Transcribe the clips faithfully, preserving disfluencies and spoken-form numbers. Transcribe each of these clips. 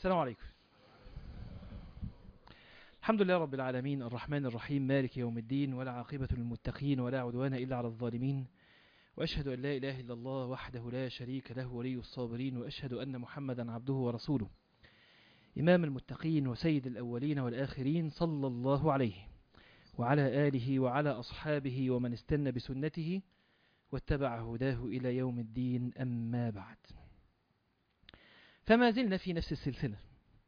السلام عليكم. الحمد لله رب العالمين الرحمن الرحيم مالك يوم الدين، ولا عاقبة للمتقين ولا عدوان إلا على الظالمين، وأشهد أن لا إله إلا الله وحده لا شريك له ولي الصابرين، وأشهد أن محمدا عبده ورسوله إمام المتقين وسيد الأولين والآخرين، صلى الله عليه وعلى آله وعلى أصحابه ومن استنى بسنته واتبع هداه إلى يوم الدين. أما بعد، فما زلنا في نفس السلسلة،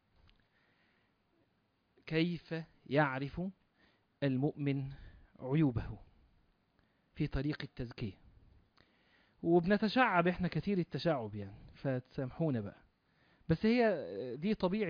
كيف يعرف المؤمن عيوبه في طريق التزكية. وبنتشعب احنا كثير التشعب يعني، فتسامحونا بقى، بس هي دي طبيعة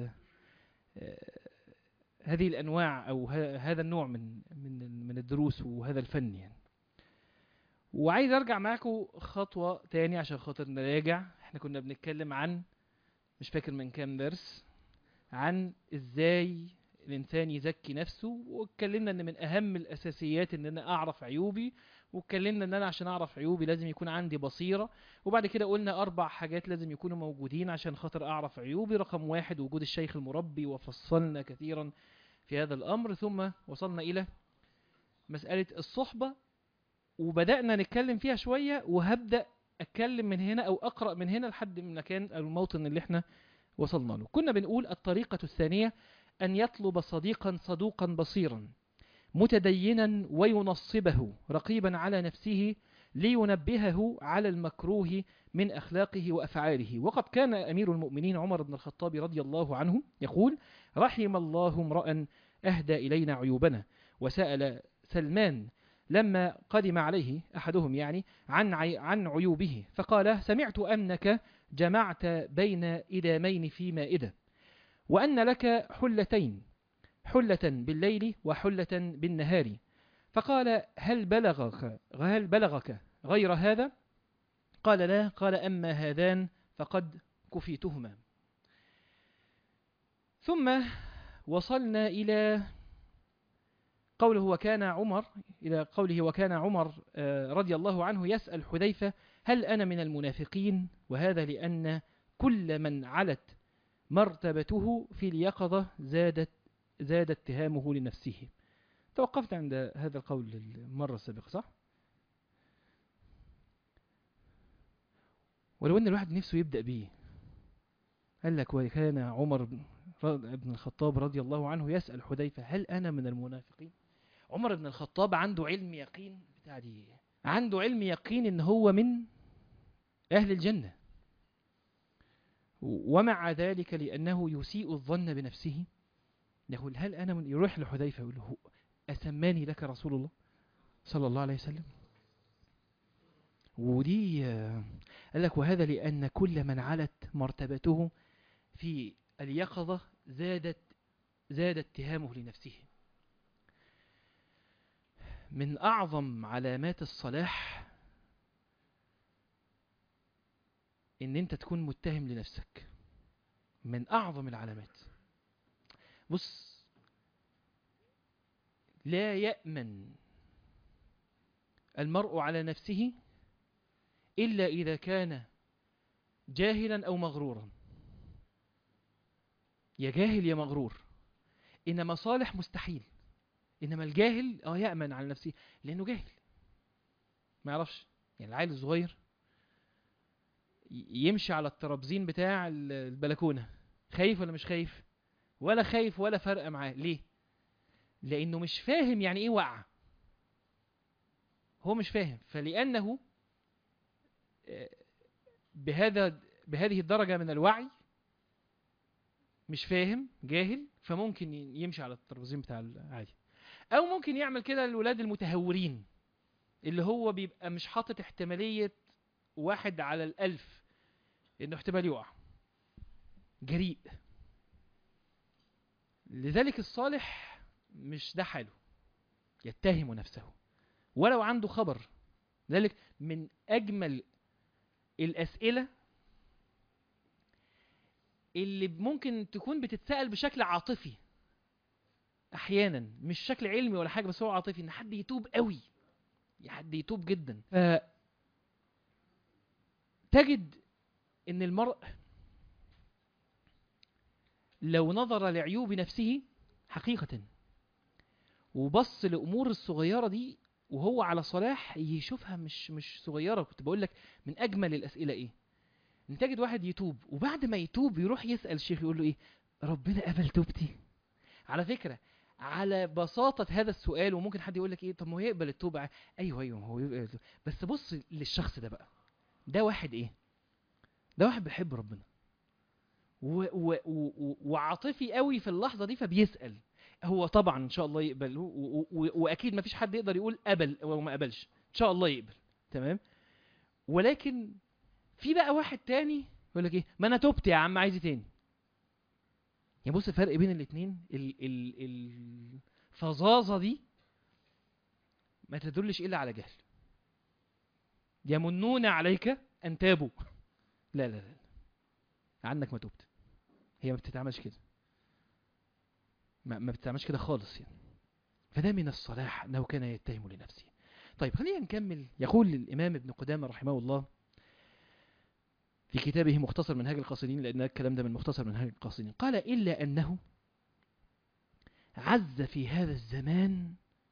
هذه الأنواع أو هذا النوع من من من الدروس وهذا الفن يعني. وعايز أرجع معاكم خطوة تاني عشان خاطر نراجع. احنا كنا بنتكلم عن، مش فاكر من كام درس، عن ازاي الانسان يزكي نفسه، واتكلمنا ان من اهم الاساسيات ان انا اعرف عيوبي، واتكلمنا ان انا عشان اعرف عيوبي لازم يكون عندي بصيرة. وبعد كده قلنا اربع حاجات لازم يكونوا موجودين عشان خاطر اعرف عيوبي. رقم واحد وجود الشيخ المربي، وفصلنا كثيرا في هذا الامر. ثم وصلنا الى مسألة الصحبة وبدأنا نتكلم فيها شوية، وهبدأ اتكلم من هنا او اقرأ من هنا لحد من مكان الموطن اللي احنا وصلنا له. كنا بنقول الطريقة الثانية أن يطلب صديقا صدوقا بصيرا متدينا وينصبه رقيبا على نفسه لينبهه على المكروه من أخلاقه وأفعاله. وقد كان أمير المؤمنين عمر بن الخطاب رضي الله عنه يقول: رحم الله امرأ أهدى إلينا عيوبنا. وسأل سلمان لما قدم عليه أحدهم يعني عن عن عيوبه فقال: سمعت أنك جمعت بين إدامين في مائدة، وأن لك حلتين، حلة بالليل وحلة بالنهار. فقال: هل بلغك هل بلغك غير هذا؟ قال: لا. قال: أما هذان فقد كفيتهما. ثم وصلنا إلى قوله وكان عمر إلى قوله وكان عمر رضي الله عنه يسأل حذيفة: هل أنا من المنافقين؟ وهذا لأن كل من علت مرتبته في اليقظة زادت زاد اتهامه لنفسه. توقفت عند هذا القول المرة السابقة، صح؟ ولو أن الواحد نفسه يبدأ به. قال لك: وكان عمر بن الخطاب رضي الله عنه يسأل حذيفة: هل أنا من المنافقين؟ عمر بن الخطاب عنده علم يقين بتاع دي، عنده علم يقين إن هو من أهل الجنة، ومع ذلك لأنه يسيء الظن بنفسه يقول: هل أنا من، يروح لحذيفة يقول له: أسماني لك رسول الله صلى الله عليه وسلم؟ ودي قال لك: وهذا لأن كل من علت مرتبته في اليقظة زادت زاد اتهامه لنفسه. من أعظم علامات الصلاح إن أنت تكون متهم لنفسك، من أعظم العلامات. بص، لا يأمن المرء على نفسه إلا إذا كان جاهلا أو مغرورا. يا جاهل يا مغرور، إنما صالح مستحيل. إنما الجاهل آه يأمن على نفسه لأنه جاهل، ما يعرفش. يعني العيل الصغير يمشي على الترابزين بتاع البلكونة، خايف ولا مش خايف؟ ولا خايف ولا فرق معاه. ليه؟ لأنه مش فاهم يعني إيه وقع. هو مش فاهم، فلأنه بهذا بهذه الدرجة من الوعي مش فاهم، جاهل، فممكن يمشي على الترابزين بتاع العادي. أو ممكن يعمل كده الولاد المتهورين، اللي هو بيبقى مش حاطط احتمالية واحد على الألف إنه احتمال يقع، جريء. لذلك الصالح مش ده حاله، يتهم نفسه ولو عنده خبر. ذلك من أجمل الأسئلة اللي ممكن تكون بتتسأل بشكل عاطفي أحيانا، مش شكل علمي ولا حاجة، بس هو عاطفي، إن حد يتوب قوي، حد يتوب جدا. تجد إن المرء لو نظر لعيوب نفسه حقيقة وبص لأمور الصغيرة دي وهو على صلاح يشوفها مش مش صغيرة. كنت بقول لك من أجمل الأسئلة إيه؟ إن تجد واحد يتوب وبعد ما يتوب يروح يسأل الشيخ يقول له إيه؟ ربنا قبل توبتي؟ على فكرة على بساطة هذا السؤال، وممكن حد يقول لك إيه؟ طب ما هو يقبل التوبة. أيوه أيوه هو يقبل التوبة، بس بص للشخص ده بقى، ده واحد إيه؟ ده واحد بيحب ربنا و و و وعاطفي قوي في اللحظة دي، فبيسأل. هو طبعا ان شاء الله يقبل، واكيد ما فيش حد يقدر يقول قبل او ما قبلش، ان شاء الله يقبل. تمام. ولكن في بقى واحد تاني يقول لك ايه؟ ما انا تبت يا عم، عايز تاني. يعني بص الفرق بين الاثنين، الفظاظه دي ما تدلش الا على جهل. يمنون عليك ان تابوا. لا لا لا عنك ما تبت، هي ما بتتعملش كده، ما, ما بتتعملش كده خالص يعني. فده من الصلاح انه كان يتهم لنفسه. طيب خلينا نكمل. يقول الامام ابن قدامه رحمه الله في كتابه مختصر منهاج القاصدين، لان الكلام ده من مختصر منهاج القاصدين، قال الا انه عز في هذا الزمان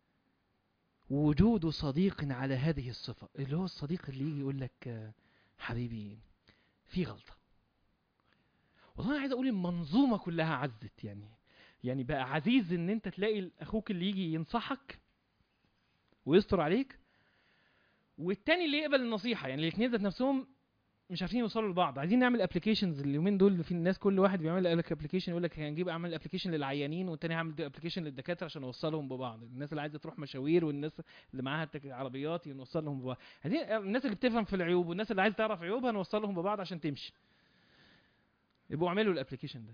وجود صديق على هذه الصفة، اللي هو الصديق اللي يجي يقول لك حبيبي في غلطة. والله انا عايز اقول المنظومة كلها عزت، يعني يعني بقى عزيز ان انت تلاقي اخوك اللي يجي ينصحك ويستر عليك، والتاني اللي يقبل النصيحة. يعني الاثنين ذات نفسهم مش عارفين يوصلوا لبعض. عايزين نعمل ابلكيشنز اليومين دول، في الناس كل واحد بيعمل لك ابلكيشن، يقول لك هنجيب اعمل ابلكيشن للعيانين والتاني هعمل ابلكيشن للدكاتره عشان نوصلهم ببعض، الناس اللي عايزه تروح مشاوير والناس اللي معاها عربيات نوصلهم ببعض، عايزين الناس اللي بتفهم في العيوب والناس اللي عايزه تعرف عيوبها نوصلهم ببعض عشان تمشي. يبقوا اعملوا الابلكيشن ده.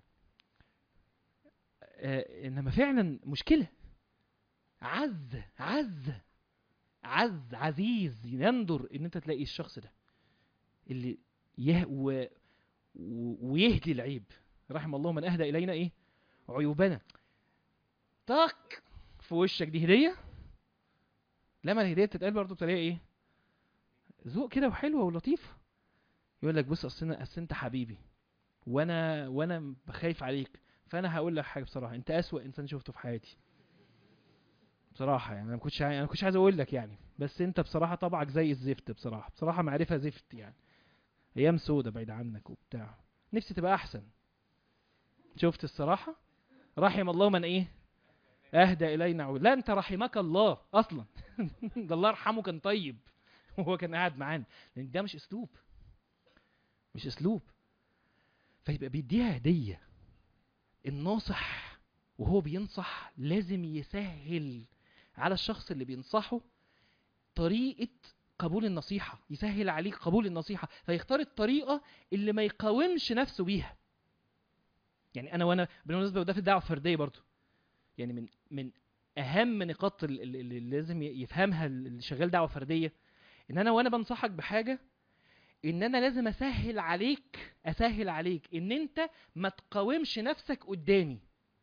آه انما فعلا مشكله. عز عز عز عزيز يندر ان انت تلاقي الشخص ده اللي يه و... و... ويهدي العيب. رحم الله من اهدى الينا ايه؟ عيوبنا. طاق في وشك، دي هديه. لما الهديه بتتقال برضه بطريقه ايه؟ ذوق كده وحلوه ولطيفه. يقول لك بص اصل اصل انت حبيبي وانا وانا خايف عليك، فانا هقول لك حاجه بصراحه، انت اسوأ انسان شفته في حياتي بصراحه. يعني انا ما كنتش انا ما كنتش عايز اقول لك يعني، بس انت بصراحه طبعك زي الزفت بصراحه، بصراحه معرفه زفت يعني، ايام سودة بعيد عنك وبتاع، نفسي تبقى احسن. شفت الصراحه؟ رحم الله من ايه؟ اهدى الينا عود. لا انت رحمك الله اصلا. ده الله يرحمه كان طيب وهو كان قاعد معانا، لان ده مش اسلوب، مش اسلوب. فيبقى بيديها هديه. الناصح وهو بينصح لازم يسهل على الشخص اللي بينصحه طريقه قبول النصيحه، يسهل عليك قبول النصيحه، فيختار الطريقه اللي ما يقاومش نفسه بيها. يعني انا وانا بالمناسبه، وده في الدعوه الفرديه برضو، يعني من من اهم نقاط اللي لازم يفهمها اللي شغال دعوه فرديه، ان انا وانا بنصحك بحاجه، ان انا لازم اسهل عليك اسهل عليك ان انت ما تقاومش نفسك قدامي.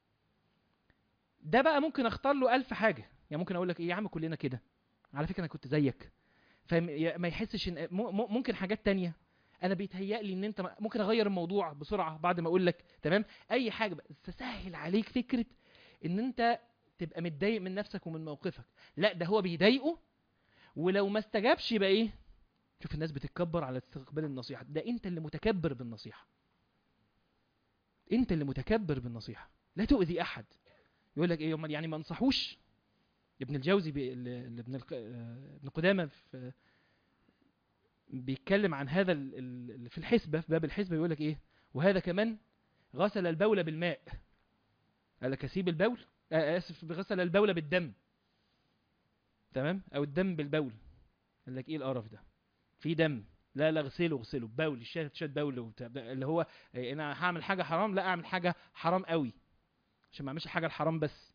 ده بقى ممكن اختار له الف حاجه، يعني ممكن اقول لك ايه يا عم كلنا كده، على فكره انا كنت زيك، فما يحسش ان ممكن حاجات تانية انا بيتهيأ لي ان انت ممكن اغير الموضوع بسرعه بعد ما اقول لك تمام اي حاجه، بس اسهل عليك فكره ان انت تبقى متضايق من نفسك ومن موقفك. لا ده هو بيضايقه، ولو ما استجابش يبقى ايه؟ شوف الناس بتتكبر على استقبال النصيحه، ده انت اللي متكبر بالنصيحه، انت اللي متكبر بالنصيحه. لا تؤذي احد. يقول لك ايه يوم يعني ما انصحوش. ابن الجوزي بي... ابن الق... ابن قدامه في بيتكلم عن هذا ال... في الحسبه، في باب الحسبه يقول لك ايه؟ وهذا كمان غسل البول بالماء. قال لك اسيب البول، آه اسف، غسل البول بالدم، تمام، او الدم بالبول. قال لك ايه القرف ده؟ في دم، لا لا اغسله اغسله بول، شات شات بول وبتاع، اللي هو إيه، انا هعمل حاجه حرام، لا اعمل حاجه حرام قوي عشان ما اعملش حاجه الحرام بس.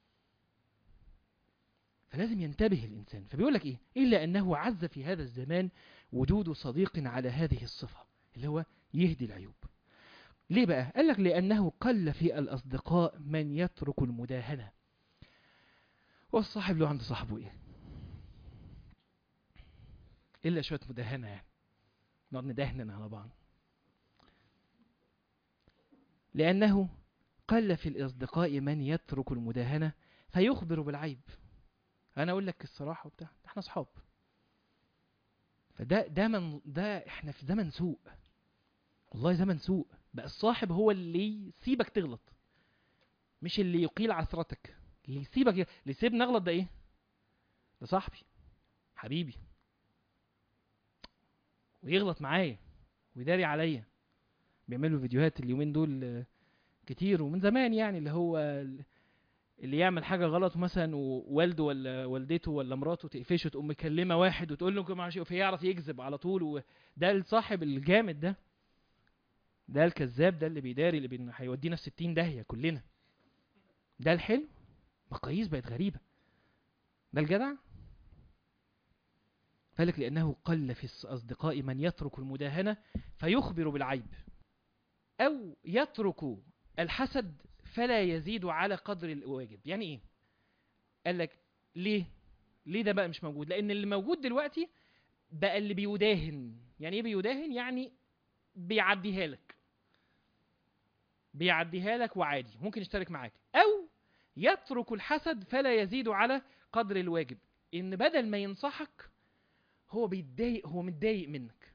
فلازم ينتبه الانسان. فبيقول لك ايه؟ الا انه عز في هذا الزمان وجود صديق على هذه الصفه، اللي هو يهدي العيوب. ليه بقى؟ قال لك لانه قل في الاصدقاء من يترك المداهنه. والصاحب له عند صاحبه ايه؟ الا شويه مداهنه، يعني نقعد ندهن على بعض. لانه قل في الأصدقاء من يترك المداهنة فيخبر بالعيب. أنا أقول لك الصراحة وبتاع، إحنا أصحاب. فده ده من ده إحنا في زمن سوء، والله زمن سوء. بقى الصاحب هو اللي يسيبك تغلط، مش اللي يقيل عثرتك. اللي يسيبك اللي يسيبني اغلط ده ايه؟ ده صاحبي حبيبي، ويغلط معايا ويداري عليا. بيعملوا فيديوهات اليومين دول كتير ومن زمان، يعني اللي هو اللي يعمل حاجه غلط مثلا ووالده ولا والدته ولا مراته تقفشه، تقوم مكلمه واحد وتقول له ما اعرفش، فيعرف يكذب على طول. وده الصاحب الجامد ده، ده الكذاب، ده اللي بيداري، اللي بي... هيودينا في ستين داهيه كلنا. ده الحلو. مقاييس بقت غريبه. ده الجدع. فلك لأنه قل في الأصدقاء من يترك المداهنة فيخبر بالعيب، أو يترك الحسد فلا يزيد على قدر الواجب. يعني إيه؟ قال لك ليه؟ ليه ده بقى مش موجود؟ لأن اللي موجود دلوقتي بقى اللي بيداهن. يعني إيه بيداهن؟ يعني بيعديها لك، بيعديها لك وعادي ممكن يشترك معاك. أو يترك الحسد فلا يزيد على قدر الواجب، إن بدل ما ينصحك هو بيتضايق، هو متضايق منك،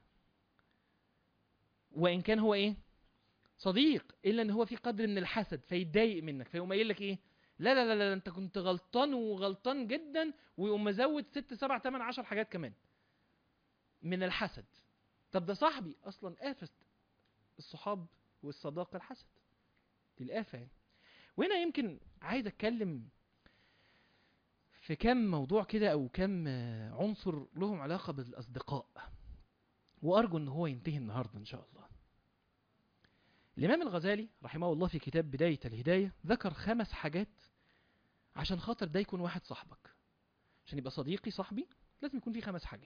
وان كان هو ايه؟ صديق، الا ان هو في قدر من الحسد فيتضايق منك، فيقوم قايل لك ايه؟ لا لا لا لا انت كنت غلطان وغلطان جدا، ويقوم مزود ست سبع تمن عشر حاجات كمان من الحسد. طب ده صاحبي اصلا. آفة الصحاب والصداقة الحسد، دي الآفة يعني. وهنا يمكن عايز اتكلم في كم موضوع كده او كم عنصر لهم علاقة بالاصدقاء، وارجو ان هو ينتهي النهاردة ان شاء الله. الإمام الغزالي رحمه الله في كتاب بداية الهداية ذكر خمس حاجات عشان خاطر ده يكون واحد صاحبك. عشان يبقى صديقي صاحبي لازم يكون فيه خمس حاجات.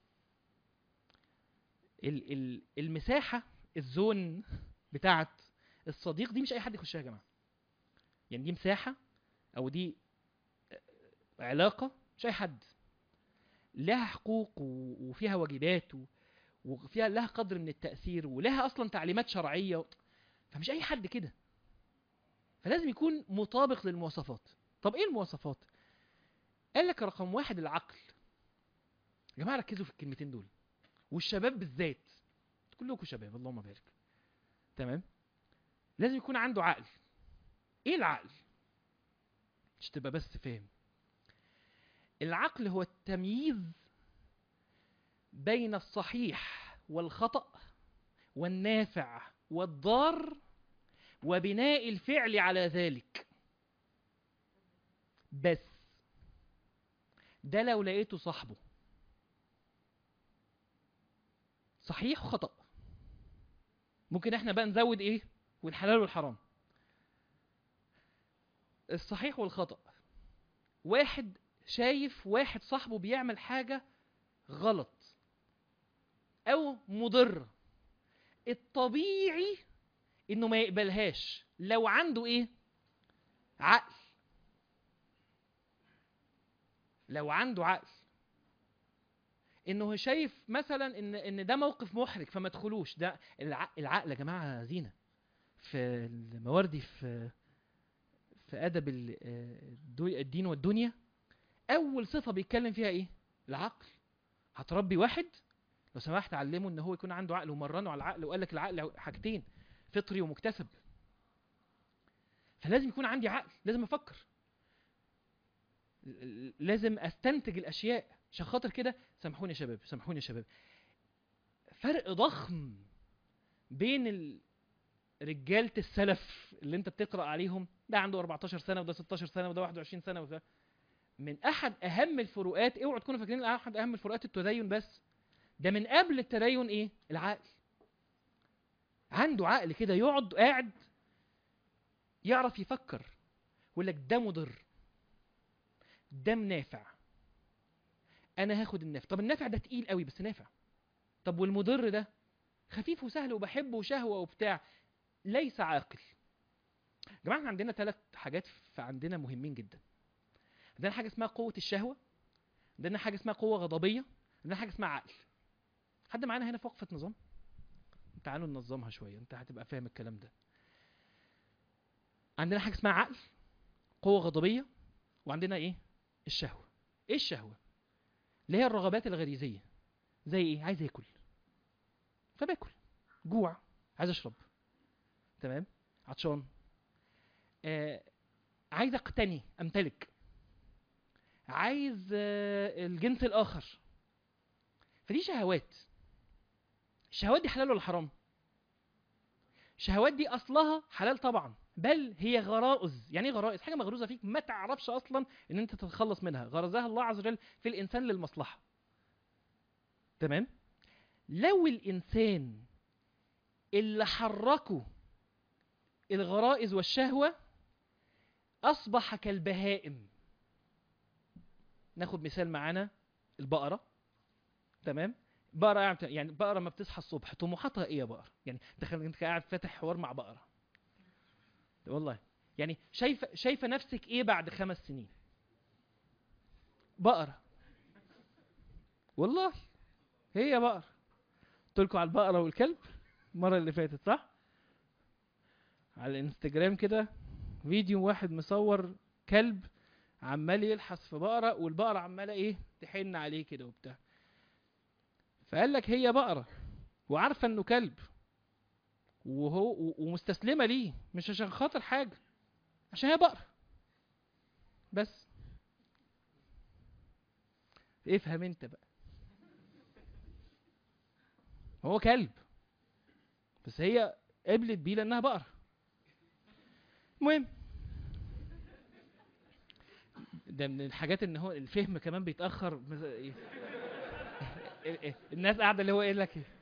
ال ال المساحة، الزون بتاعت الصديق دي مش أي حد يخشها يا جماعة. يعني دي مساحة أو دي علاقة مش أي حد. لها حقوق وفيها واجبات وفيها لها قدر من التأثير ولها أصلا تعليمات شرعية، فمش أي حد كده. فلازم يكون مطابق للمواصفات. طب ايه المواصفات؟ قال لك رقم واحد العقل. يا جماعه ركزوا في الكلمتين دول، والشباب بالذات، كلكم شباب اللهم بارك. تمام. لازم يكون عنده عقل. ايه العقل؟ مش تبقى بس فاهم. العقل هو التمييز بين الصحيح والخطأ والنافع والضار وبناء الفعل على ذلك. بس ده لو لقيته صاحبه صحيح وخطأ، ممكن احنا بقى نزود ايه؟ والحلال والحرام. الصحيح والخطأ. واحد شايف واحد صاحبه بيعمل حاجة غلط او مضر، الطبيعي انه ما يقبلهاش لو عنده ايه؟ عقل. لو عنده عقل انه شايف مثلا ان ان ده موقف محرج فما تدخلوش. ده العقل يا جماعه زينه. في المواردي في في ادب الدين والدنيا، اول صفه بيتكلم فيها ايه؟ العقل. هتربي واحد لو سمحت علمه ان هو يكون عنده عقل ومرنه على العقل، وقال لك العقل حاجتين، فطري ومكتسب. فلازم يكون عندي عقل، لازم افكر، لازم استنتج الاشياء. عشان خاطر كده سامحوني يا شباب، سامحوني يا شباب، فرق ضخم بين رجاله السلف اللي انت بتقرا عليهم، ده عنده أربعتاشر سنه وده ستاشر سنه وده واحد وعشرين سنه وده. من احد اهم الفروقات، اوعوا تكونوا فاكرين احد اهم الفروقات التدين بس، ده من قبل التدين ايه؟ العقل. عنده عقل كده، يقعد قاعد يعرف يفكر، يقول لك ده مضر، ده منافع، انا هاخد النافع. طب النافع ده تقيل قوي بس نافع. طب والمضر ده خفيف وسهل وبحبه وشهوه وبتاع، ليس عاقل. يا جماعه احنا عندنا ثلاث حاجات عندنا مهمين جدا. عندنا حاجه اسمها قوه الشهوه، عندنا حاجه اسمها قوه غضبيه، عندنا حاجه اسمها عقل. حد معانا هنا في وقفه نظام؟ تعالوا ننظمها شويه، انت هتبقى فاهم الكلام ده. عندنا حاجه اسمها عقل، قوه غضبيه، وعندنا ايه؟ الشهوه. ايه الشهوه؟ اللي هي الرغبات الغريزيه. زي ايه؟ عايز اكل فباكل، جوع عايز اشرب، تمام، عطشان، آه، عايز اقتني امتلك، عايز آه، الجنس الاخر. فدي شهوات. الشهوات دي حلال ولا حرام؟ الشهوات دي اصلها حلال طبعا، بل هي غرائز. يعني ايه غرائز؟ حاجه مغروزه فيك ما تعرفش اصلا ان انت تتخلص منها، غرزها الله عز وجل في الانسان للمصلحه، تمام. لو الانسان اللي حركه الغرائز والشهوه اصبح كالبهائم. ناخد مثال معانا، البقره، تمام. بقره يعني بقره ما بتصحى الصبح طموحاتها ايه يا بقره؟ يعني تخيل انت قاعد فاتح حوار مع بقره، والله يعني شايفه شايفه نفسك ايه بعد خمس سنين؟ بقره، والله هي بقره. قلت لكم على البقره والكلب المره اللي فاتت، صح؟ على الانستجرام كده فيديو واحد مصور كلب عمال يلحس في بقره، والبقره عماله ايه؟ تحن عليه كده وبتاع. فقال لك هي بقره وعارفه انه كلب، وهو ومستسلمه ليه، مش عشان خاطر حاجه، عشان هي بقره بس. افهم انت بقى، هو كلب بس هي قبلت بيه لانها بقره. المهم، ده من الحاجات ان هو الفهم كمان بيتاخر. الناس قاعده اللي هو ايه لك ايه؟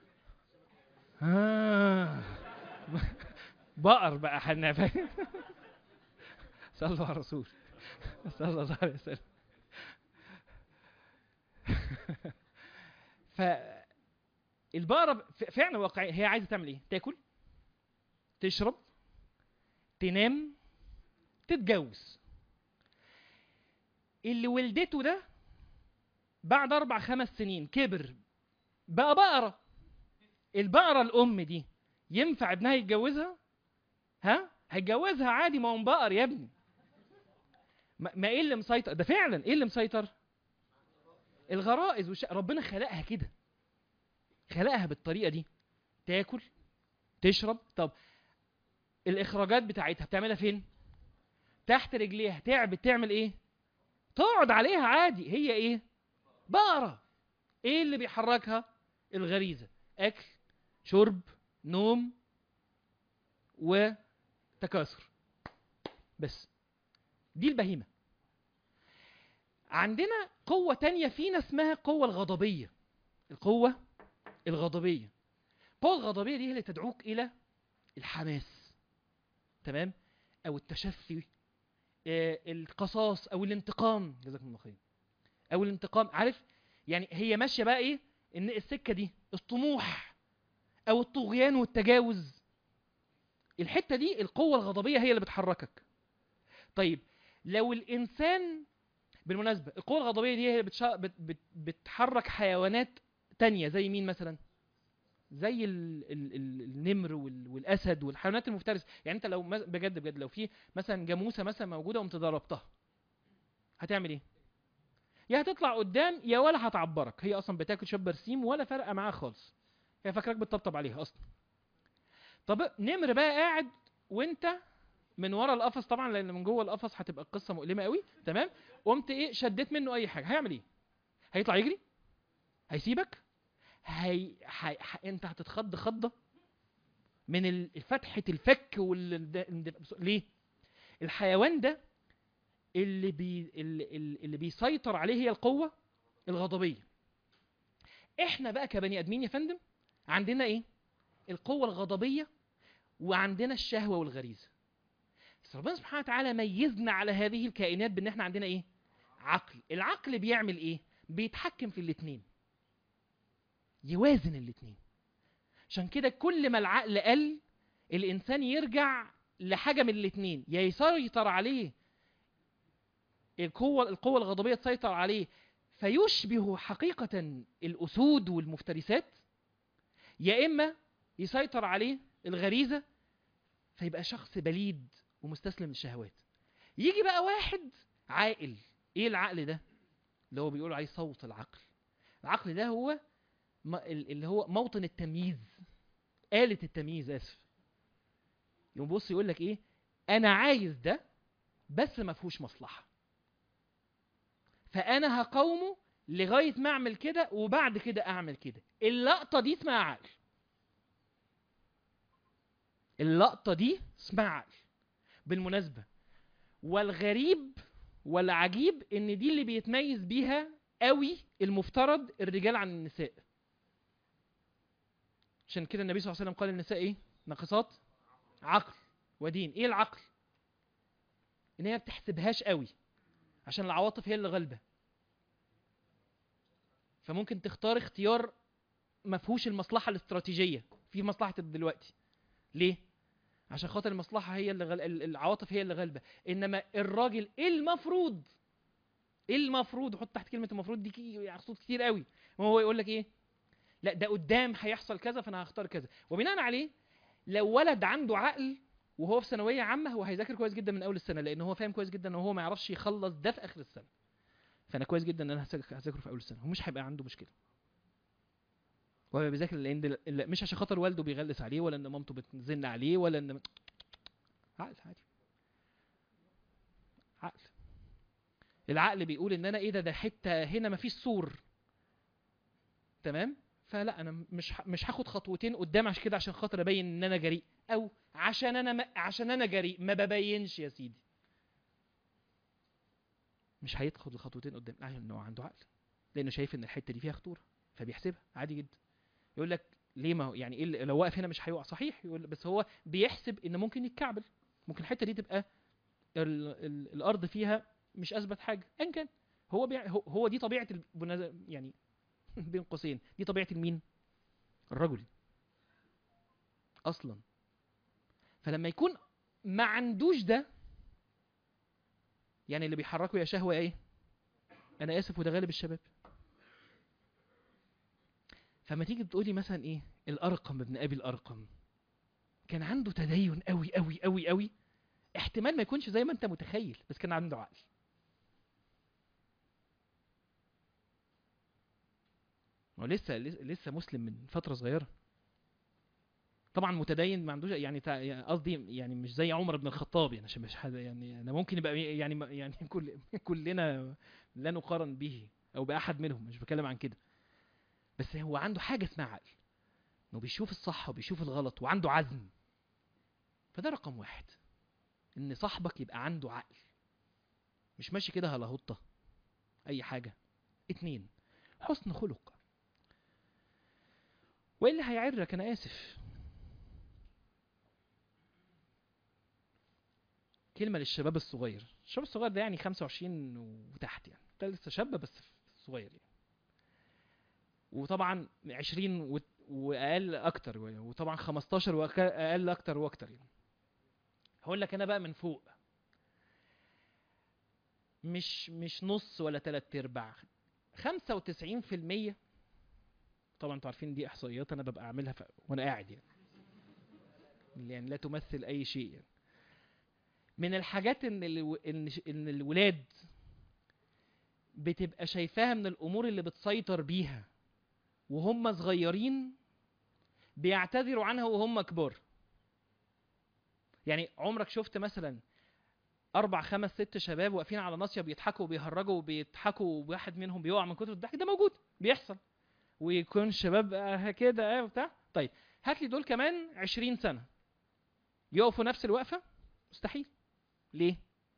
آه. بقر بقى حنا، فاهم؟ صلوا على الرسول صلى الله عليه وسلم. فالبقرة فعلا واقعية، هي عايزة تعمل ايه؟ تاكل، تشرب، تنام، تتجوز. اللي ولدته ده بعد اربع خمس سنين كبر بقى بقرة. البقرة الام دي ينفع ابنها يتجوزها؟ ها؟ هيتجوزها عادي، ما هو بقر يا ابني. ما ايه اللي مسيطر؟ ده فعلا ايه اللي مسيطر؟ الغرائز والش... ربنا خلقها كده، خلقها بالطريقه دي، تاكل، تشرب. طب الاخراجات بتاعتها بتعملها فين؟ تحت رجليها. تعبت تعمل ايه؟ تقعد عليها عادي. هي ايه؟ بقره. ايه اللي بيحركها؟ الغريزه، اكل، شرب، نوم، وتكاثر، بس. دي البهيمه. عندنا قوه تانية فينا اسمها القوه الغضبيه. القوه الغضبيه القوه الغضبيه دي هي اللي تدعوك الى الحماس، تمام، او التشفي، آه، القصاص او الانتقام، جزاكم الله خير، او الانتقام. عارف يعني هي ماشيه بقى ايه؟ ان السكه دي الطموح او الطغيان والتجاوز. الحته دي القوه الغضبيه هي اللي بتحركك. طيب لو الانسان، بالمناسبه القوه الغضبيه دي هي بتشا... بت... بت... بتحرك حيوانات تانية. زي مين مثلا؟ زي ال... ال... ال... النمر وال... والاسد والحيوانات المفترسه. يعني انت لو مز... بجد بجد لو في مثلا جاموسه مثلا موجوده وانت ضربتها، هتعمل ايه؟ يا هتطلع قدام يا ولا هتعبرك. هي اصلا بتاكل شويه برسيم ولا فارقه معاها خالص، هي فاكراك بتطبطب عليها اصلا. طب نمر بقى قاعد وانت من ورا القفص، طبعا لان من جوه القفص هتبقى القصه مؤلمه قوي، تمام. قمت ايه؟ شديت منه اي حاجه، هيعمل ايه؟ هيطلع يجري؟ هيسيبك؟ هي... هي... ح... انت هتتخض خضه من ال- فتحه الفك وال... ليه؟ الحيوان ده اللي بي... اللي, اللي بيسيطر عليه هي القوه الغضبيه. احنا بقى كبني ادمين يا فندم عندنا ايه؟ القوه الغضبيه، وعندنا الشهوه والغريزه. بس ربنا سبحانه وتعالى ميزنا على هذه الكائنات بان احنا عندنا ايه؟ عقل. العقل بيعمل ايه؟ بيتحكم في الاثنين، يوازن الاثنين. عشان كده كل ما العقل قل الانسان يرجع لحاجه من الاثنين، يا يسيطر عليه القوه القوه الغضبيه تسيطر عليه فيشبه حقيقه الاسود والمفترسات، يا اما يسيطر عليه الغريزه فيبقى شخص بليد ومستسلم للشهوات. يجي بقى واحد عاقل. ايه العقل ده؟ اللي هو بيقولوا عليه صوت العقل. العقل ده هو اللي هو موطن التمييز، آلة التمييز، اسف. يقوم بص يقول لك ايه؟ انا عايز ده بس ما فيهوش مصلحه، فانا هقاومه لغايه ما اعمل كده، وبعد كده اعمل كده. اللقطه دي اسمها عقل. اللقطه دي اسمها عقل بالمناسبه. والغريب والعجيب ان دي اللي بيتميز بيها قوي المفترض الرجال عن النساء. عشان كده النبي صلى الله عليه وسلم قال النساء ايه؟ ناقصات عقل ودين. ايه العقل؟ ان هي ما بتحسبهاش قوي عشان العواطف هي اللي غالبه، فممكن تختار اختيار ما فيهوش المصلحه الاستراتيجيه في مصلحه دلوقتي. ليه؟ عشان خاطر المصلحه هي اللي غل... العواطف هي اللي غالبه. انما الراجل المفروض المفروض حط تحت كلمه المفروض دي خطوط كتير قوي. وهو يقول لك ايه؟ لا ده قدام هيحصل كذا فانا هختار كذا. وبناء عليه لو ولد عنده عقل وهو في ثانويه عامه هو هيذاكر كويس جدا من اول السنه، لان هو فاهم كويس جدا ان هو ما يعرفش يخلص ده في اخر السنه. فانا كويس جدا ان انا هذاكره في اول السنه، ومش هيبقى عنده مشكله. وهو بيذاكر لان مش عشان خاطر والده بيغلس عليه، ولا ان مامته بتزن عليه، ولا ان عقل عادي. عقل. العقل بيقول ان انا ايه ده ده حته هنا مفيش سور، تمام؟ فلا انا مش مش هاخد خطوتين قدام عشان كده عشان خاطر ابين ان انا جريء، او عشان انا ما عشان انا جريء ما ببينش يا سيدي. مش هيدخل الخطوتين قدام عشان هو عنده عقل، لانه شايف ان الحته دي فيها خطوره فبيحسبها عادي جدا. يقول لك ليه؟ ما هو يعني ايه لو واقف هنا مش هيقع؟ صحيح، يقول بس هو بيحسب ان ممكن يتكعبل، ممكن الحته دي تبقى ال ال الارض فيها مش اثبت حاجه ان كان. هو بيع هو, هو دي طبيعه يعني بين قوسين دي طبيعه المين؟ الرجل اصلا. فلما يكون ما عندوش ده، يعني اللي بيحركه يا شهوه ايه؟ انا اسف وده غالب الشباب. فما تيجي تقولي مثلا ايه؟ الارقم ابن ابي الارقم كان عنده تدين قوي قوي قوي قوي، احتمال ما يكونش زي ما انت متخيل، بس كان عنده عقل. هو لسه لسه مسلم من فتره صغيره. طبعا متدين ما عندوش يعني قصدي يعني مش زي عمر بن الخطاب، يعني عشان مش حاجه يعني انا ممكن يبقى يعني يعني كل كلنا لا نقارن به او باحد منهم، مش بتكلم عن كده. بس هو عنده حاجه اسمها عقل، انه بيشوف الصح وبيشوف الغلط وعنده عزم. فده رقم واحد، ان صاحبك يبقى عنده عقل، مش ماشي كده هلاهطه اي حاجه. اتنين، حسن خلق، والا هيعرك. انا اسف. كلمه للشباب الصغير. الشباب الصغير ده يعني خمسة وعشرين وتحت، يعني ده لسه شاب بس صغير يعني. وطبعا عشرين و... واقل اكتر، وطبعا خمستاشر واقل اكتر واكتر يعني. هقول لك انا بقى من فوق، مش مش نص ولا تلات ارباع، خمسة وتسعين في المية. طبعا انتوا عارفين دي احصائيات انا ببقى اعملها ف... وانا قاعد يعني يعني لا تمثل اي شيء يعني. من الحاجات ان الو... ان ان الولاد بتبقى شايفاها من الامور اللي بتسيطر بيها وهم صغيرين، بيعتذروا عنها وهم كبار. يعني عمرك شفت مثلا اربع خمس ست شباب واقفين على ناصيه بيضحكوا وبيهرجوا وبيضحكوا وواحد منهم بيقع من كتر الضحك؟ ده موجود بيحصل. ويكون شباب كده ايه وبتاع. طيب هات لي دول كمان عشرين سنه يقفوا نفس الوقفه؟ مستحيل. ليه؟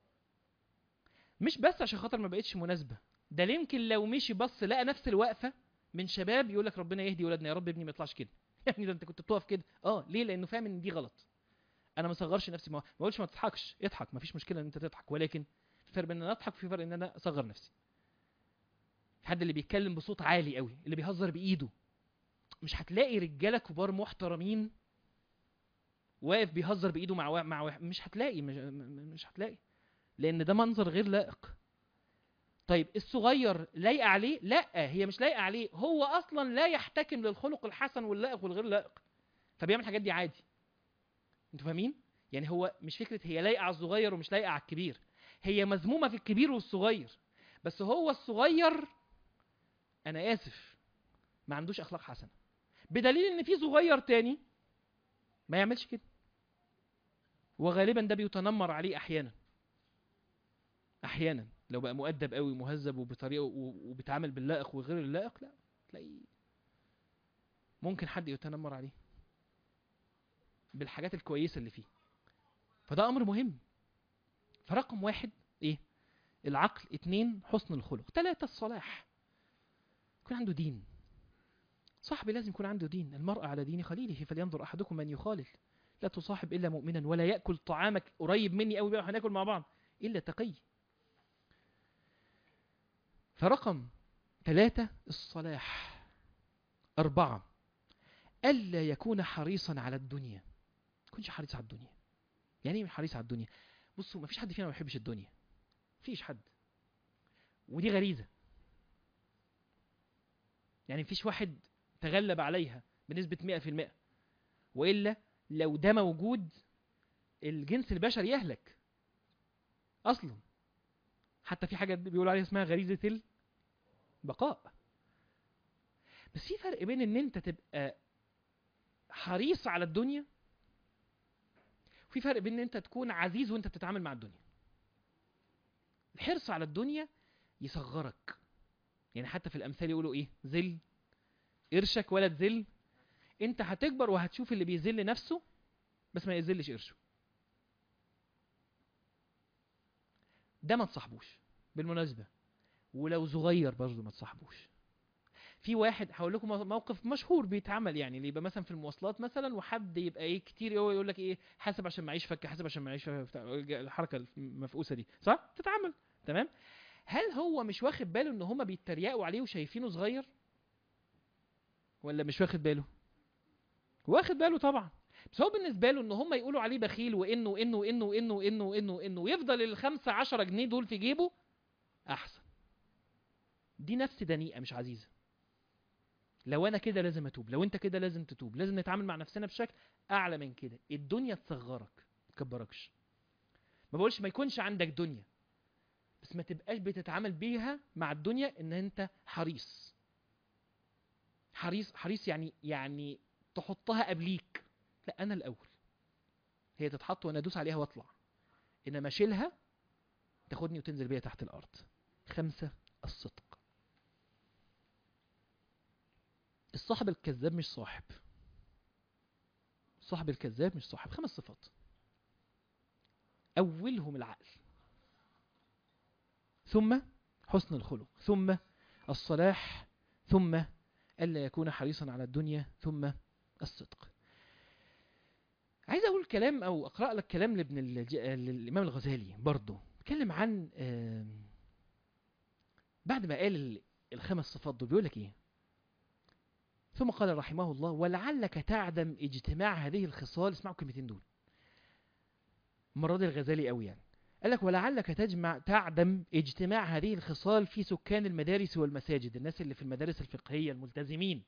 مش بس عشان خاطر ما بقتش مناسبه، ده يمكن لو مشي بص لقى نفس الوقفه من شباب يقول لك ربنا يهدي ولادنا يا رب، ابني ما يطلعش كده. يعني ده انت كنت بتقف كده. اه ليه؟ لانه فاهم ان دي غلط. انا ما اصغرش نفسي، ما بقولش ما تضحكش، اضحك، ما فيش مشكله ان انت تضحك، ولكن في فرق بين ان انا اضحك وفي فرق ان انا اصغر نفسي. حد اللي بيتكلم بصوت عالي قوي، اللي بيهزر بايده، مش هتلاقي رجاله كبار محترمين واقف بيهزر بايده مع واحد مع واحد. مش هتلاقي مش, مش هتلاقي لان ده منظر غير لائق. طيب الصغير لايقه عليه؟ لا، هي مش لايقه عليه، هو اصلا لا يحتكم للخلق الحسن واللائق والغير لائق، فبيعمل الحاجات دي عادي. انتوا فاهمين؟ يعني هو مش فكره هي لايقه على الصغير ومش لايقه على الكبير، هي مذمومه في الكبير والصغير، بس هو الصغير انا اسف ما عندوش اخلاق حسنه، بدليل ان في صغير تاني ما يعملش كده، وغالبا ده بيتنمر عليه احيانا احيانا لو بقى مؤدب قوي ومهذب وبطريقه وبيتعامل باللائق وغير اللائق، لا تلاقي ممكن حد يتنمر عليه بالحاجات الكويسه اللي فيه. فده امر مهم. فرقم واحد ايه؟ العقل. اتنين حسن الخلق. تلاتة الصلاح، يكون عنده دين. صاحبي لازم يكون عنده دين. المرء على دين خليله فلينظر احدكم من يخالل. لا تصاحب الا مؤمنا ولا ياكل طعامك قريب مني قوي بقى هناكل مع بعض الا تقي. فرقم ثلاثة الصلاح. أربعة ألا يكون حريصا على الدنيا. ما يكونش حريص على الدنيا. يعني ايه حريص على الدنيا؟ بصوا، ما فيش حد فينا ما يحبش الدنيا، مفيش حد، ودي غريزة. يعني مفيش واحد تغلب عليها بنسبة مئة في المئة، وإلا لو ده موجود الجنس البشري يهلك أصلا. حتى في حاجة بيقولوا عليها اسمها غريزة البقاء. بس في فرق بين ان انت تبقى حريص على الدنيا، وفي فرق بين ان انت تكون عزيز وانت بتتعامل مع الدنيا. الحرص على الدنيا يصغرك. يعني حتى في الامثال يقولوا ايه؟ ذل قرشك ولا تذل. انت هتكبر وهتشوف اللي بيذل نفسه بس ما يذلش قرشه. ده ما تصاحبوش بالمناسبة، ولو صغير برضه ما تصاحبوش. في واحد هقول لكم موقف مشهور بيتعمل، يعني اللي يبقى مثلا في المواصلات مثلا وحد يبقى ايه كتير قوي يقول لك ايه حاسب عشان معيش فك، حاسب عشان معيش فك، الحركه المفقوسه دي صح تتعمل تمام. هل هو مش واخد باله ان هما بيتريقوا عليه وشايفينه صغير، ولا مش واخد باله؟ واخد باله طبعا. بس هو بالنسبه له ان هما يقولوا عليه بخيل وانه وانه وانه وانه وانه وانه وانه ويفضل الخمسة عشرة جنيه دول في جيبه احسن. دي نفس دنيئه مش عزيزه. لو انا كده لازم اتوب، لو انت كده لازم تتوب، لازم نتعامل مع نفسنا بشكل اعلى من كده. الدنيا تصغرك ما تكبركش. ما بقولش ما يكونش عندك دنيا، بس ما تبقاش بتتعامل بيها مع الدنيا ان انت حريص. حريص حريص يعني يعني تحطها قبليك. لا، انا الاول، هي تتحط وانا ادوس عليها واطلع، انما اشيلها تاخدني وتنزل بيها تحت الارض. خمسة الصدق. الصاحب الكذاب مش صاحب. الصاحب الكذاب مش صاحب. خمس صفات، اولهم العقل، ثم حسن الخلق، ثم الصلاح، ثم ألا يكون حريصا على الدنيا، ثم الصدق. عايز اقول كلام او اقرأ لك كلام لابن الج... للامام الغزالي برضه بيتكلم عن بعد ما قال الخمس صفات دول بيقول لك ايه؟ ثم قال رحمه الله ولعلك تعدم اجتماع هذه الخصال. اسمعوا الكلمتين دول، المره دي الغزالي قوي يعني. قال لك ولعلك تجمع تعدم اجتماع هذه الخصال في سكان المدارس والمساجد. الناس اللي في المدارس الفقهيه الملتزمين.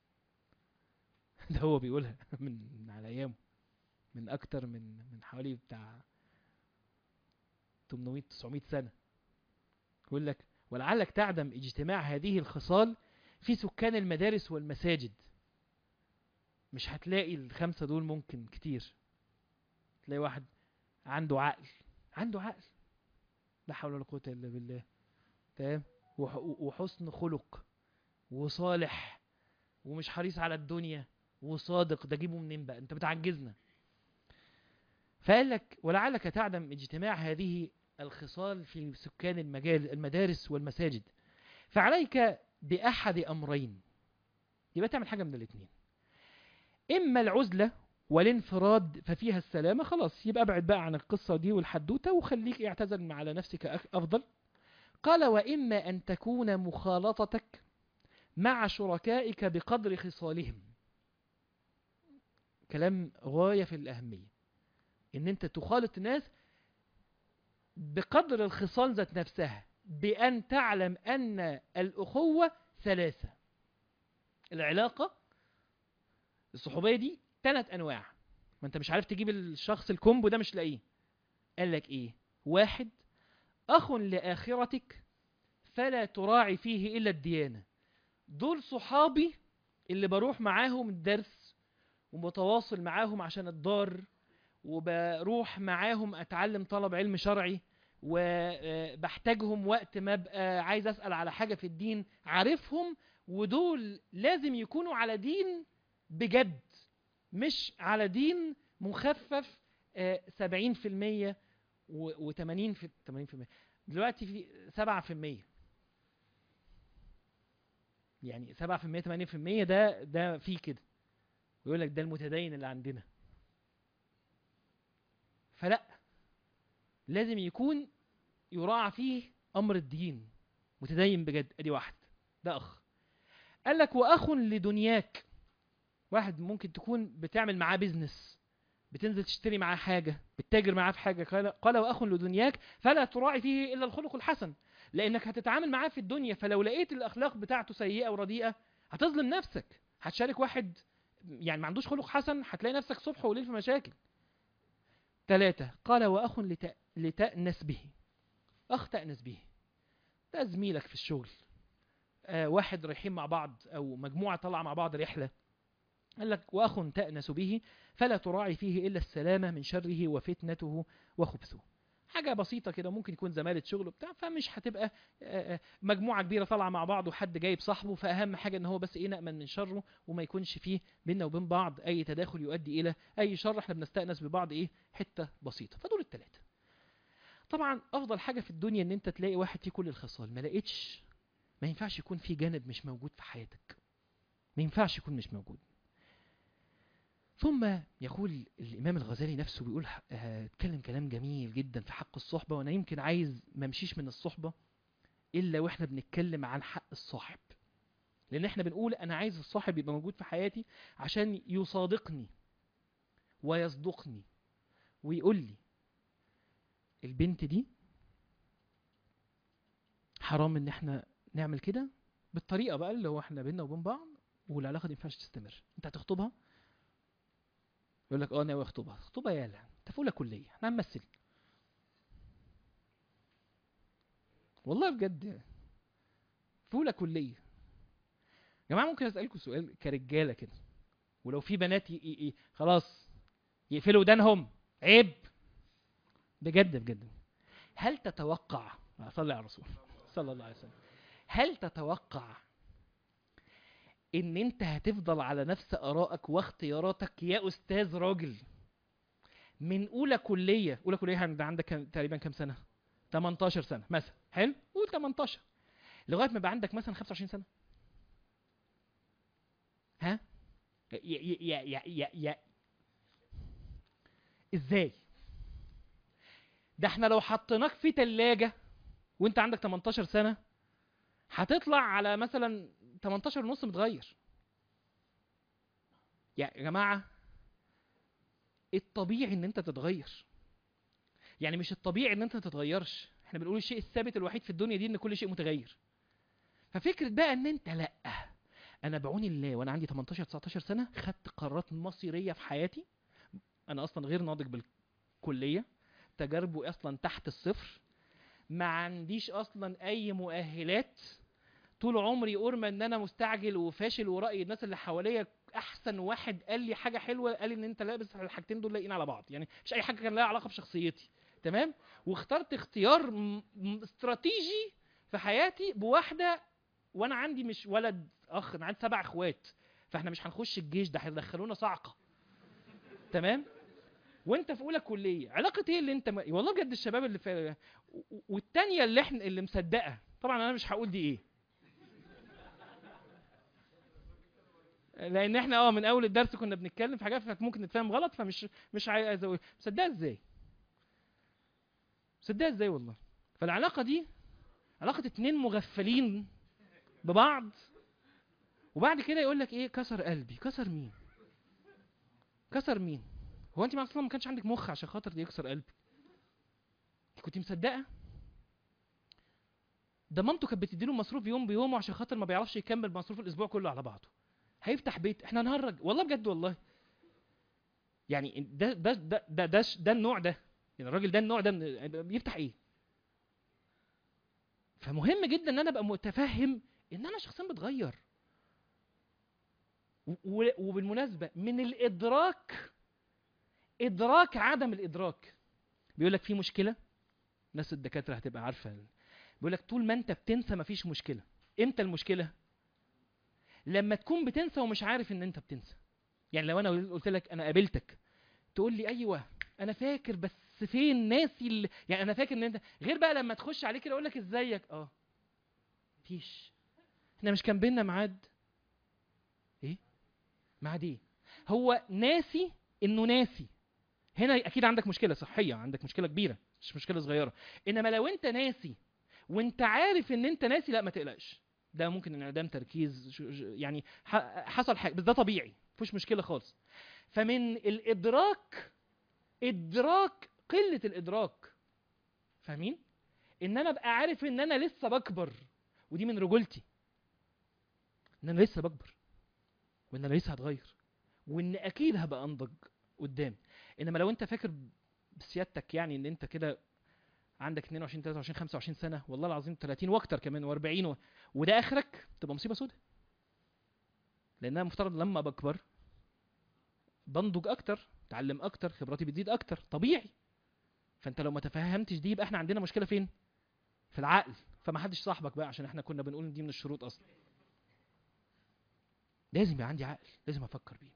ده هو بيقولها من على ايامه، من اكتر من من حوالي بتاع ثمانمائة تسعمائة سنه. يقول لك ولعلك تعدم اجتماع هذه الخصال في سكان المدارس والمساجد. مش هتلاقي الخمسه دول، ممكن كتير تلاقي واحد عنده عقل، عنده عقل لا حول ولا قوه الا بالله، تمام، وحسن خلق وصالح ومش حريص على الدنيا وصادق. ده جيبه منين بقى؟ انت بتعجزنا. فقال لك ولعلك تعدم اجتماع هذه الخصال في سكان المجال المدارس والمساجد، فعليك بأحد أمرين. يبقى تعمل حاجة من الاثنين، إما العزلة والانفراد ففيها السلامة. خلاص يبقى ابعد بقى عن القصة دي والحدوتة وخليك اعتزل على نفسك أفضل. قال وإما أن تكون مخالطتك مع شركائك بقدر خصالهم. كلام غاية في الأهمية، إن أنت تخالط الناس بقدر الخصال ذات نفسها، بأن تعلم أن الأخوة ثلاثة. العلاقة الصحوبية دي ثلاث أنواع، ما انت مش عارف تجيب الشخص الكومبو ده، مش لاقيه. قال لك ايه؟ واحد، اخ لاخرتك فلا تراعي فيه الا الديانه. دول صحابي اللي بروح معاهم الدرس وبتواصل معاهم عشان الدار، وبروح معاهم اتعلم طلب علم شرعي، وبحتاجهم وقت ما ابقى عايز اسال على حاجه في الدين، عارفهم. ودول لازم يكونوا على دين بجد، مش على دين مخفف سبعين في المية وثمانين في ثمانين في المية. دلوقتي في سبعة في المية، يعني سبعة في المية ثمانين في المية ده ده في كده، ويقول لك ده المتدين اللي عندنا. فلا، لازم يكون يراعى فيه امر الدين، متدين بجد. ادي واحد، ده اخ. قال لك واخ لدنياك، واحد ممكن تكون بتعمل معاه بيزنس، بتنزل تشتري معاه حاجه، بتتاجر معاه في حاجه. قال, قال واخ لدنياك فلا تراعي فيه الا الخلق الحسن، لانك هتتعامل معاه في الدنيا، فلو لقيت الاخلاق بتاعته سيئه ورديئه هتظلم نفسك. هتشارك واحد يعني ما عندوش خلق حسن، هتلاقي نفسك صبح وليل في مشاكل. ثلاثة، قال واخ لت... لتأنس به. اخ تأنس به، ده زميلك في الشغل، آه واحد رايحين مع بعض او مجموعه طالعه مع بعض رحله. قال لك واخ تأنس به فلا تراعي فيه الا السلامه من شره وفتنته وخبثه. حاجه بسيطه كده، ممكن يكون زماله شغل بتاع، فمش هتبقى آه مجموعه كبيره طالعه مع بعض وحد جايب صاحبه، فاهم حاجه ان هو بس ايه، نأمن من شره وما يكونش فيه بيننا وبين بعض اي تداخل يؤدي الى اي شر. احنا بنستأنس ببعض ايه، حته بسيطه. فدول الثلاثه. طبعا افضل حاجه في الدنيا ان انت تلاقي واحد فيه كل الخصال. ما لقيتش، ما ينفعش يكون في جانب مش موجود في حياتك، ما ينفعش يكون مش موجود. ثم يقول الإمام الغزالي نفسه، بيقول اتكلم كلام جميل جدا في حق الصحبة، وأنا يمكن عايز ما امشيش من الصحبة إلا وإحنا بنتكلم عن حق الصاحب، لأن إحنا بنقول أنا عايز الصاحب يبقى موجود في حياتي عشان يصادقني ويصدقني ويقول لي البنت دي حرام إن إحنا نعمل كده بالطريقة بقى اللي هو إحنا بيننا وبين بعض، والعلاقة دي ما ينفعش تستمر. أنت هتخطبها؟ يقول لك اه ناوي اخطبها. اخطبها يالا، انت في اولى كليه، احنا هنمثل. والله بجد في اولى كليه. يا جماعه ممكن اسالكم سؤال كرجاله كده، ولو في بنات ي... ي... ي... خلاص يقفلوا ودانهم، عيب بجد بجد. هل تتوقع، صلي على الرسول صلى الله عليه وسلم، هل تتوقع ان انت هتفضل على نفس ارائك واختياراتك يا استاذ راجل من اولى كليه؟ اولى كليه عندك تقريبا كام سنه؟ تمنتاشر سنه مثلا، حلو، قول تمنتاشر، لغايه ما يبقى عندك مثلا خمسة وعشرين سنه. ها؟ يا يا يا يا يا ازاي؟ ده احنا لو حطيناك في تلاجة وانت عندك تمنتاشر سنه هتطلع على مثلا تمنتاشر ونص متغير. يا جماعه الطبيعي ان انت تتغير، يعني مش الطبيعي ان انت تتغيرش. احنا بنقول الشيء الثابت الوحيد في الدنيا دي ان كل شيء متغير. ففكره بقى ان انت لا، انا بعون الله وانا عندي تمنتاشر تسعتاشر سنه خدت قرارات مصيريه في حياتي. انا اصلا غير ناضج بالكليه، تجاربه اصلا تحت الصفر، ما عنديش اصلا اي مؤهلات، طول عمري أرمى ان انا مستعجل وفاشل، ورأي الناس اللي حواليا احسن واحد قال لي حاجه حلوه قال لي ان انت لابس الحاجتين دول لاقيين على بعض، يعني مش اي حاجه كان لها علاقه بشخصيتي. تمام. واخترت اختيار م- م- استراتيجي في حياتي بواحده، وانا عندي مش ولد اخ، انا عندي سبع اخوات، فاحنا مش هنخش الجيش، ده هيدخلونا صعقه. تمام. وانت في اولى كليه، علاقه ايه اللي انت م... والله بجد الشباب اللي في و- والتانيه اللي احنا اللي مصدقه، طبعا انا مش هقول دي ايه، لان احنا اه من اول الدرس كنا بنتكلم في حاجات ممكن نتفهم غلط، فمش مش عايز اقول مصدقه ازاي، مصدقه ازاي والله. فالعلاقه دي علاقه اتنين مغفلين ببعض، وبعد كده يقول لك ايه، كسر قلبي. كسر مين؟ كسر مين؟ هو انت اصلا ما كانش عندك مخ عشان خاطر دي يكسر قلبك؟ كنت مصدقه؟ ده مامته كانت بتديله مصروف يوم بيومه عشان خاطر ما بيعرفش يكمل مصروف الاسبوع كله على بعضه. هيفتح بيت، احنا نهرج والله بجد والله. يعني ده ده ده ده ده, ده النوع ده، يعني الراجل ده النوع ده من بيفتح ايه. فمهم جدا ان انا ابقى متفهم ان انا شخصيا بتغير. وبالمناسبه من الادراك، ادراك عدم الادراك، بيقول لك في مشكله، ناس الدكاتره هتبقى عارفه، بيقول لك طول ما انت بتنسى مفيش مشكله. امتى المشكله؟ لما تكون بتنسى ومش عارف ان انت بتنسى. يعني لو انا قلت لك انا قابلتك، تقول لي ايوه انا فاكر بس فين ناسي ال... يعني انا فاكر ان انت، غير بقى لما تخش عليك كده اقول لك ازيك، اه مفيش، احنا مش كان بينا ميعاد؟ ايه ميعاد ايه؟ هو ناسي انه ناسي. هنا اكيد عندك مشكله صحيه، عندك مشكله كبيره مش مشكله صغيره. انما لو انت ناسي وانت عارف ان انت ناسي، لا ما تقلقش، ده ممكن انعدام تركيز يعني حصل حاجه، بس ده طبيعي مفيش مشكله خالص. فمن الادراك، ادراك قله الادراك، فاهمين؟ ان انا ابقى عارف ان انا لسه بكبر، ودي من رجولتي، ان انا لسه بكبر وان انا لسه هتغير وان اكيد هبقى انضج قدام. انما لو انت فاكر بسيادتك يعني ان انت كده عندك اتنين وعشرين تلاتة وعشرين خمسة وعشرين سنه، والله العظيم تلاتين واكتر كمان واربعين و... وده اخرك، تبقى مصيبه سودة. لان انا مفترض لما بكبر بنضج اكتر، اتعلم اكتر، خبراتي بتزيد اكتر، طبيعي. فانت لو ما تفهمتش دي يبقى احنا عندنا مشكله فين؟ في العقل. فما حدش صاحبك بقى، عشان احنا كنا بنقول ان دي من الشروط اصلا. لازم يبقى عندي عقل، لازم افكر بيه.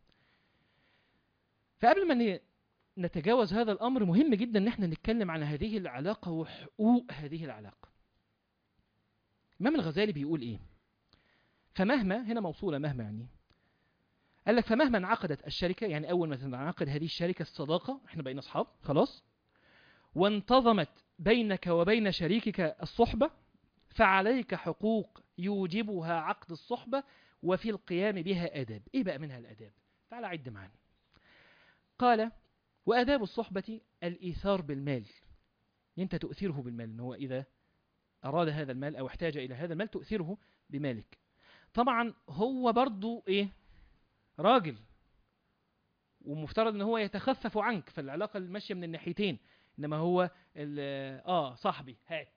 فقبل ما نتجاوز هذا الامر، مهم جدا ان احنا نتكلم عن هذه العلاقه وحقوق هذه العلاقه. الامام الغزالي بيقول ايه؟ فمهما، هنا موصوله مهما، يعني قال لك فمهما انعقدت الشركه، يعني اول ما تنعقد هذه الشركه الصداقه، احنا بقينا اصحاب خلاص، وانتظمت بينك وبين شريكك الصحبه، فعليك حقوق يوجبها عقد الصحبه، وفي القيام بها آداب. ايه بقى منها الآداب؟ تعال عد معانا. قال وآداب الصحبة الإيثار بالمال، انت تؤثره بالمال، ان هو اذا اراد هذا المال او احتاج الى هذا المال تؤثره بمالك. طبعا هو برضو ايه؟ راجل، ومفترض ان هو يتخفف عنك، فالعلاقة الماشية من الناحيتين. انما هو اه صاحبي هات،